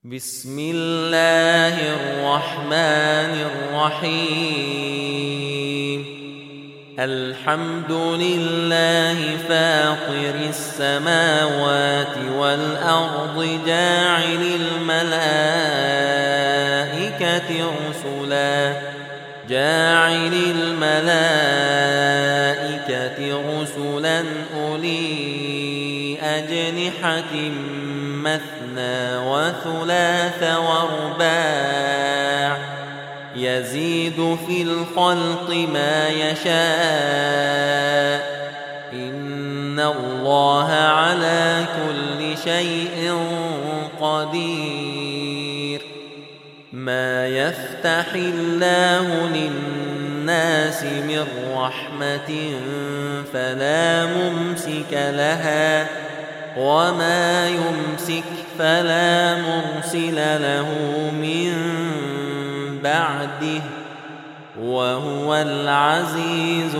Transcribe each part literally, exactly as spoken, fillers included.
بسم الله الرحمن الرحيم. الحمد لله فاطر السماوات والأرض جاعل الملائكة رسلا جاعل الملائكة رسلا أولي أجنحة مثنى وثلاث ورباع يزيد في الخلق ما يشاء إن الله على كل شيء قدير. ما يفتح الله للناس من رحمة فلا ممسك لها وما يمسك فلا مرسل له من بعده وهو العزيز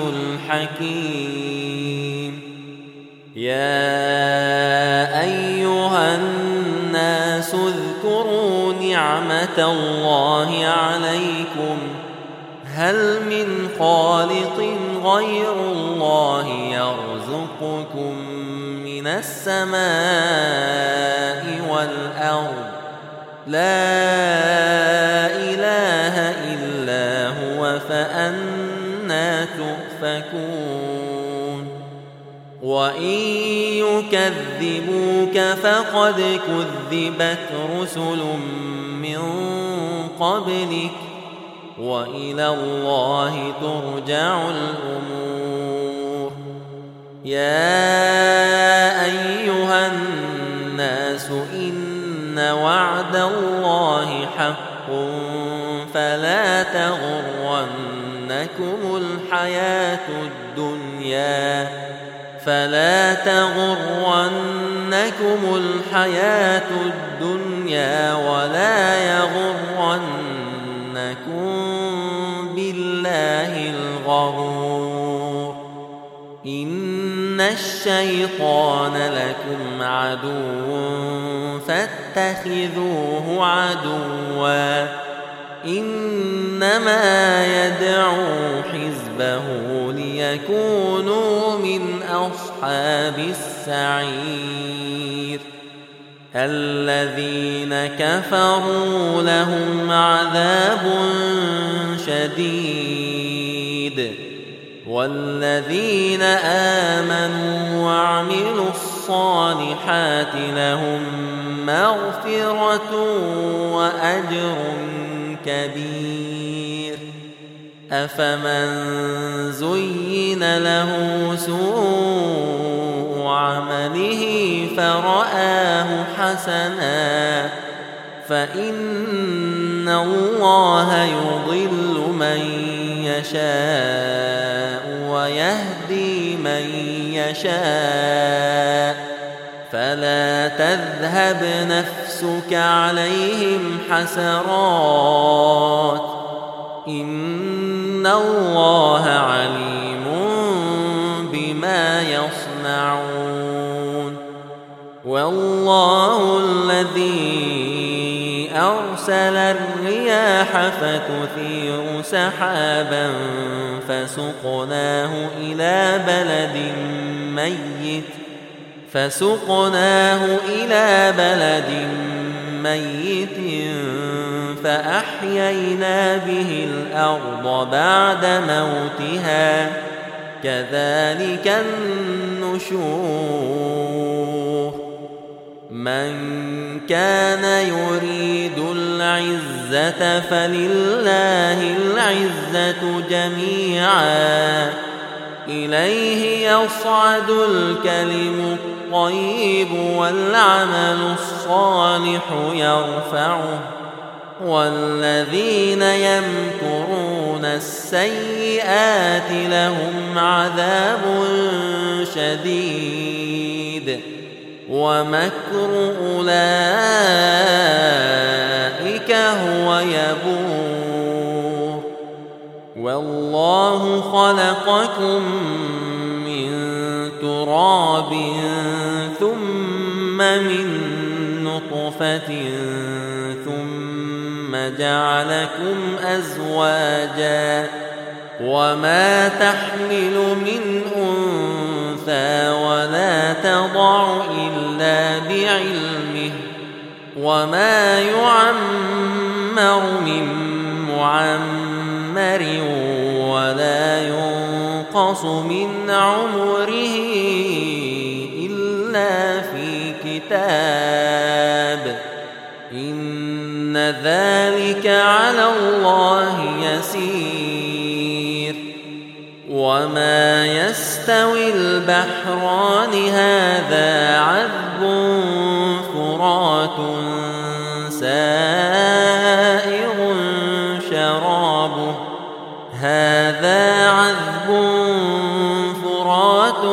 الحكيم. يا أيها الناس اذكروا نعمة الله عليكم هل من خالق غير الله يرزقكم من السماء والأرض لا إله إلا هو فأنى تؤفكون. وإن يكذبوك فقد كذبت رسل من قبلك وإلى الله ترجع الأمور. يا أيها الناس إن وعد الله حق فلا تغرنكم الحياة الدنيا فلا تغرنكم الحياة الدنيا ولا يغرنكم بالله الغرور. إن الشيطان لكم عدو فاتخذوه عدوا إنما يدعو حزبه ليكونوا من أصحاب السعير. الذين كفروا لهم عذاب شديد والذين آمنوا وعملوا الصالحات لهم مغفرة وأجر كبير. أفمن زين له سوء عمله فرآه حسنا فإن الله يضل من يشاء ويهدي من يشاء فلا تذهب نفسك عليهم حسرات إن الله عليم بما يصنعون. والله الذي أرسل الرياح فتثير سحابا فسقناه إلى بلد ميت فسقناه إلى بلد ميت فأحيينا به الأرض بعد موتها كذلك النشور. من كان يريد العزة فلله العزة جميعا إليه يصعد الكلم الطيب والعمل الصالح يرفعه والذين يمكرون السيئات لهم عذاب شديد ومكر أولئك هو يبور. والله خلقكم من تراب ثم من نطفة نطفة ثم جعلكم أزواجا وما تحمل من أنثى ولا تضع إلا بعلمه وما يعمر من معمر ولا ينقص من عمره إلا في كتاب إن ذلك على الله يسير وما يستوي البحران هذا عذب فرات سائغ شرابه هذا عذب فرات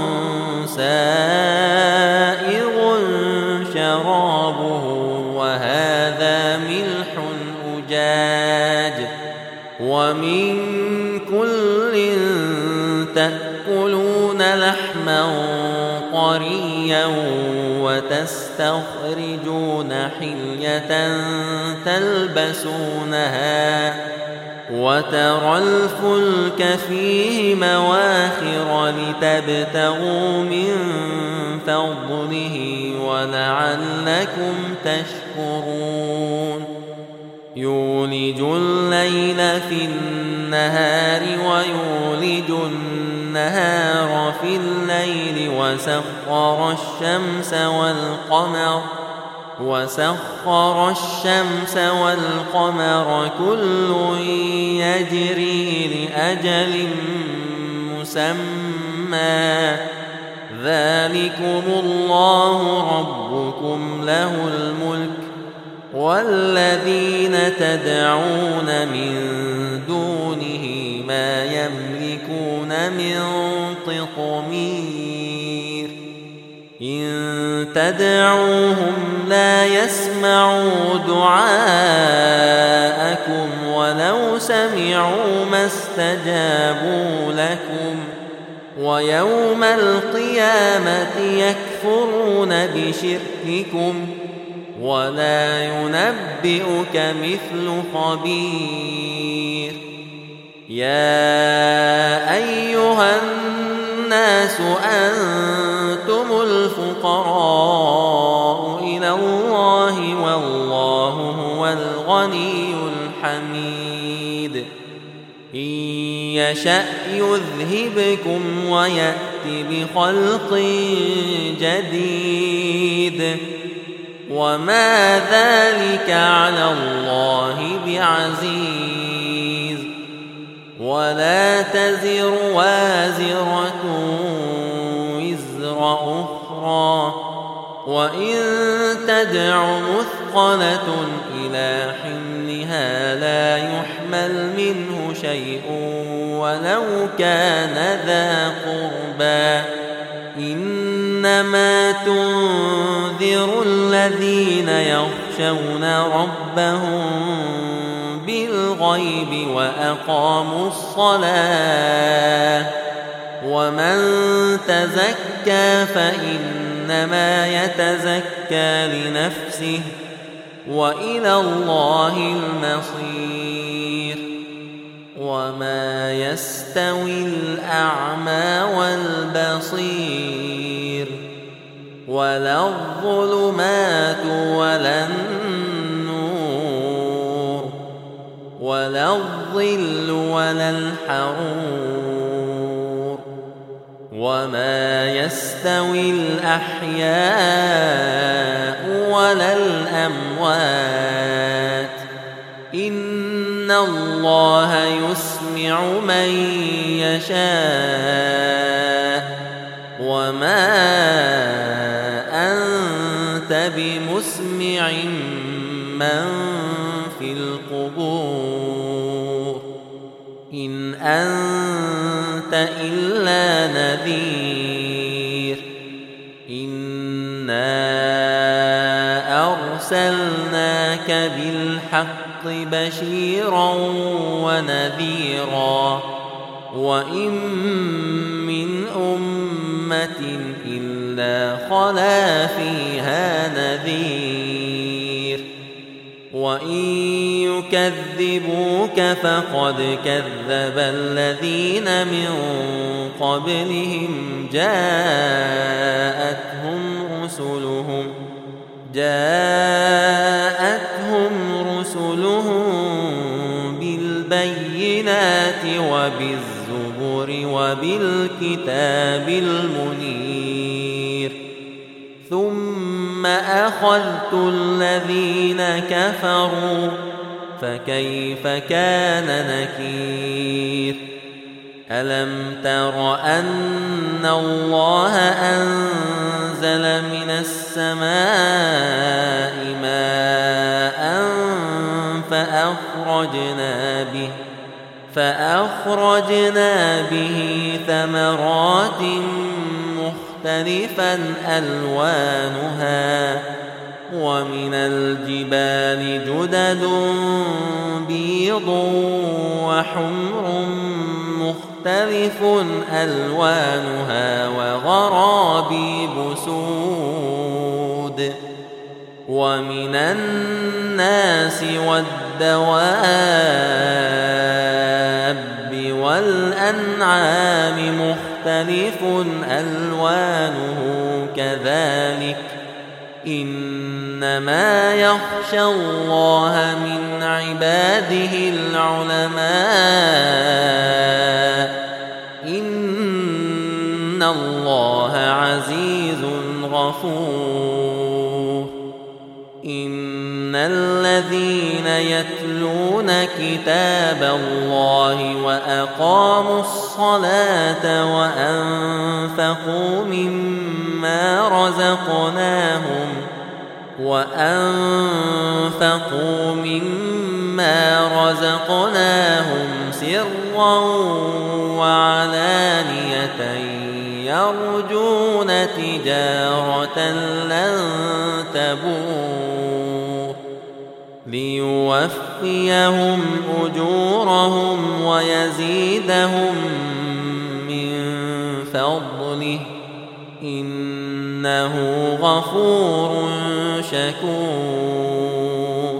سائغ شرابه وهذا ملح أجاج ومن كل تأكلون لحما طريا وتستخرجون حلية تلبسونها وترى الفلك فيه مواخر لتبتغوا من فضله ولعلكم تشكرون يولج الليل في النهار ويولج النهار في الليل وسخر الشمس والقمر وسخر الشمس والقمر كل يجري لأجل مسمى ذلكم الله ربكم له الملك والذين تدعون من دونه ما يملكون من قطمير إن تدعوهم لا يسمعوا دعاءكم ولو سمعوا ما استجابوا لكم ويوم القيامة يكفرون بشرككم ولا ينبئك مثل خبير يا أيها الناس أنتم الفقراء إلى الله والله هو الغني الحميد إن يشأ يذهبكم ويأت بخلق جديد وما ذلك على الله بعزيز ولا تزر وازرة وزر أخرى وإن تدع مثقلة إلى حملها لا يحمل منه شيء ولو كان ذا قربى إنما تنذر الذين يخشون ربهم بالغيب وأقاموا الصلاة ومن تزكى فإنما يتزكى لنفسه وإلى الله المصير وما يستوي الأعمى والبصير ولا الظلمات ولا النور ولا الظل ولا الحرور وما يستوي الأحياء ولا الأموات إن الله يسمع من يشاء وما أنت بمسمع من في القبور إن أنت إلا نذير إنا أرسلناك بالحق بشيرا ونذيرا وإن من أمة إلا خلا فيها نذير وإن يكذبوك فقد كذب الذين من قبلهم جاءتهم رسلهم جاءتهم رسلهم بالبينات وبالزبر وبالكتاب المنير ثم أخذت الذين كفروا فكيف كان نكير ألم تر أن الله أنزل من السماء ماء فأخرجنا به فأخرجنا به ثمرات مختلفا ألوانها ومن الجبال جدد بيض وحمر مختلف ألوانها وغرابيب سود ومن الناس والدواب والأنعام مختلف ألوانه كذلك إنما يخشى الله من عباده العلماء إن الله عزيز غفور إن الذين يتلون كتاب الله وأقاموا الصلاة وأنفقوا مما رزقناهم وأنفقوا مما رزقناهم سرا وعلانية يرجون تجارة لن تبور ليوفيهم أجورهم ويزيدهم من فضله إنه غفور شكور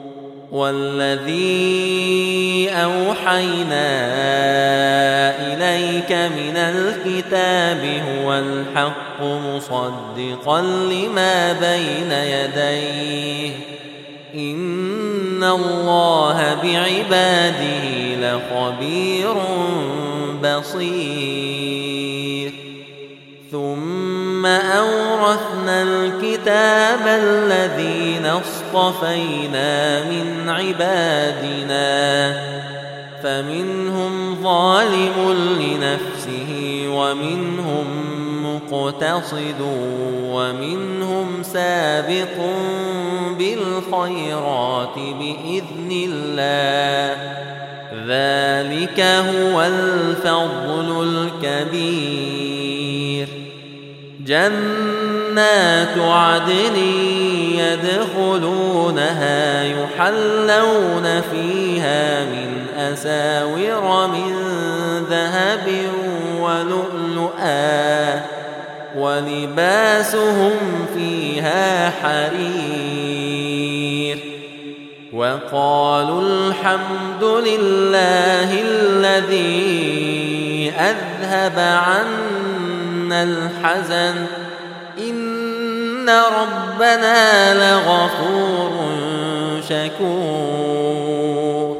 والذي أوحينا إليك من الكتاب هو الحق مصدقا لما بين يديه إن الله بعباده لخبير بصير ثم أورثنا الكتاب الذين اصطفينا من عبادنا فمنهم ظالم لنفسه ومنهم مقتصد ومنهم سابق بالخيرات بإذن الله ذلك هو الفضل الكبير جنات عدن يدخلونها يحلون فيها من أساور من ذهب ولؤلؤا ولباسهم فيها حرير وقالوا الحمد لله الذي أذهب عنا الحزن إن ربنا لغفور شكور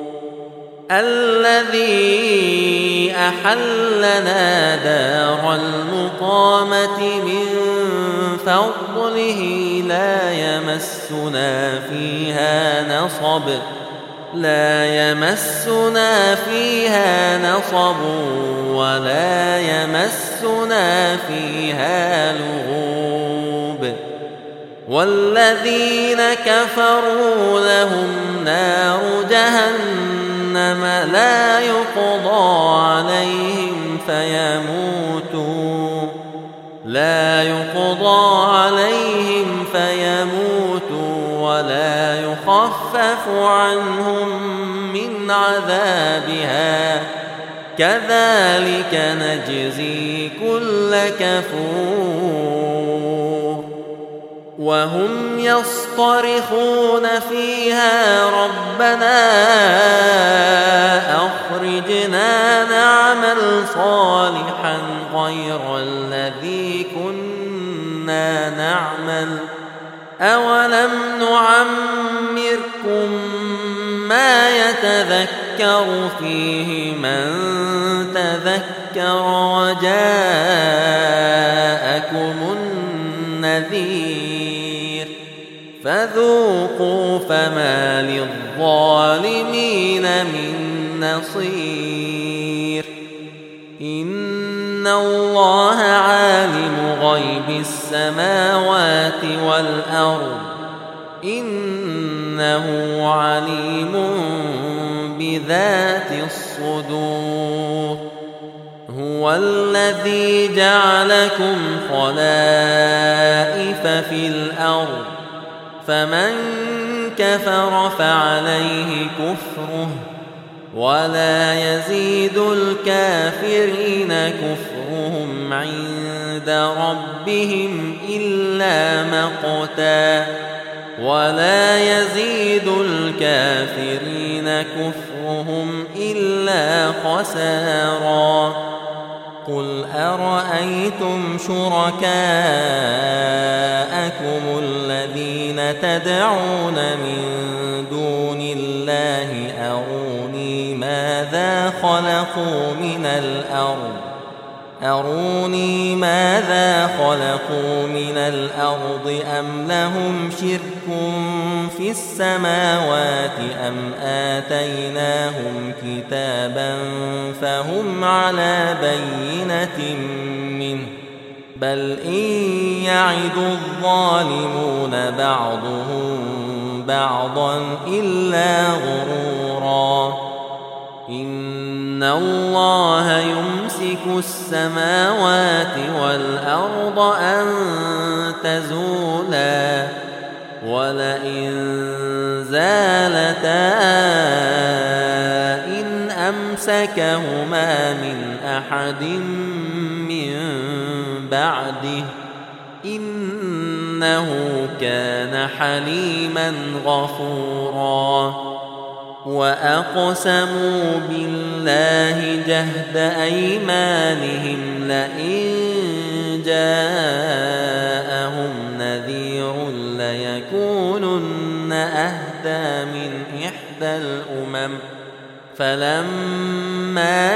الذي أحلنا دار المقامة من فضله لا يمسنا فيها نصب لا يمسنا فيها نصب ولا يمسنا فيها لغوب والذين كفروا لهم نار جهنم لا يقضى عليهم فيموتوا لا يقضى عليهم فيموتوا ولا يخفف عنهم من عذابها كذلك نجزي كل كفور وهم يصطرخون فيها ربنا أخرجنا نعمل صالحا غير الذي كنا نعمل أولم نعمركم ما يتذكر فيه من تذكر وجاءكم النذير فذوقوا فما للظالمين من نصير إن الله عالم غيب السماوات والأرض إنه عليم بذات الصدور هو الذي جعلكم خلائف في الأرض فمن كفر فعليه كفره ولا يزيد الكافرين كفرهم عند ربهم إلا مقتا ولا يزيد الكافرين كفرهم إلا خسارا قل أرأيتم شركاءكم الذين تدعون من دون الله أروني ماذا خلقوا من الأرض أروني ماذا خلقوا من الأرض أم لهم شرك في السماوات أم آتيناهم كتابا فهم على بينة منه بل إن يعد الظالمون بعضهم بعضا إلا غرورا إن الله يمسك السماوات والأرض أن تزولا ولئن زالتا إن أمسكهما من أحد من بعده إنه كان حليما غفورا وأقسموا بالله جهد أيمانهم لئن جاءهم نذير ليكونن أهدى من إحدى الأمم فلما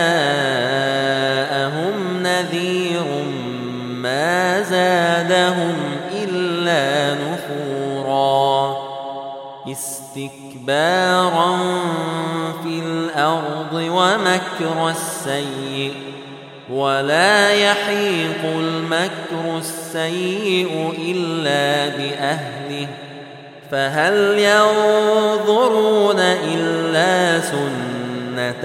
جاءهم نذير ما زادهم إلا نفورا استكبارا في الأرض ومكر السيء ولا يحيق المكر السيء إلا بأهله فهل ينظرون إلا سنة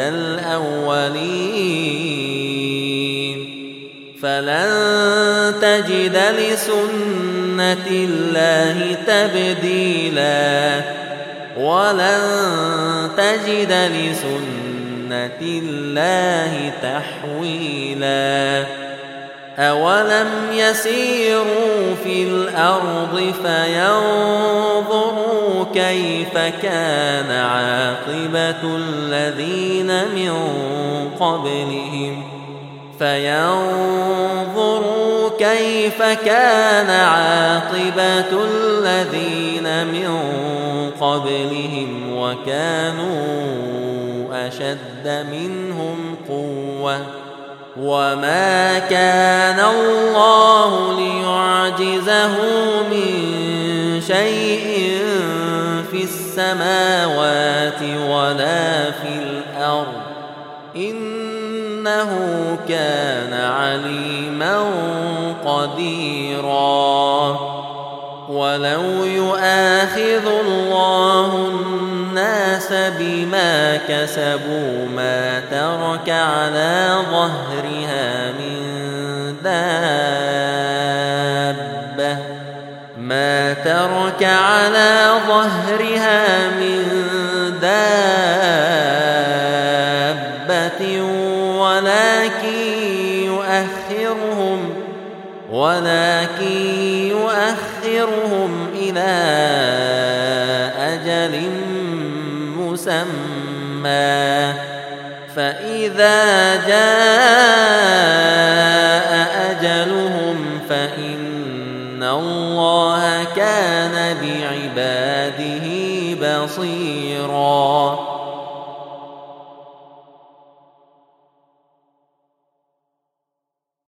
الأولين فلن تجد لسنة الله تبديلا ولن تجد لسنة الله تحويلا أولم يسيروا في الأرض فينظروا كيف كان عاقبة الذين من قبلهم فينظروا كيف كان عاقبة الذين من قبلهم وكانوا أشد منهم قوة وما كان الله ليعجزه من شيء في السماوات ولا في الأرض إنه كان عليما قديرا ولو يؤاخذ الله الناس بما كسبوا ما ترك على ظهرها من دابة ما ترك على ظهرها من دابة ولكن يؤخرهم ولكن يؤخرهم إلى أجل مسمى فإذا جاء أجلهم فإن الله كان بعباده بصيرا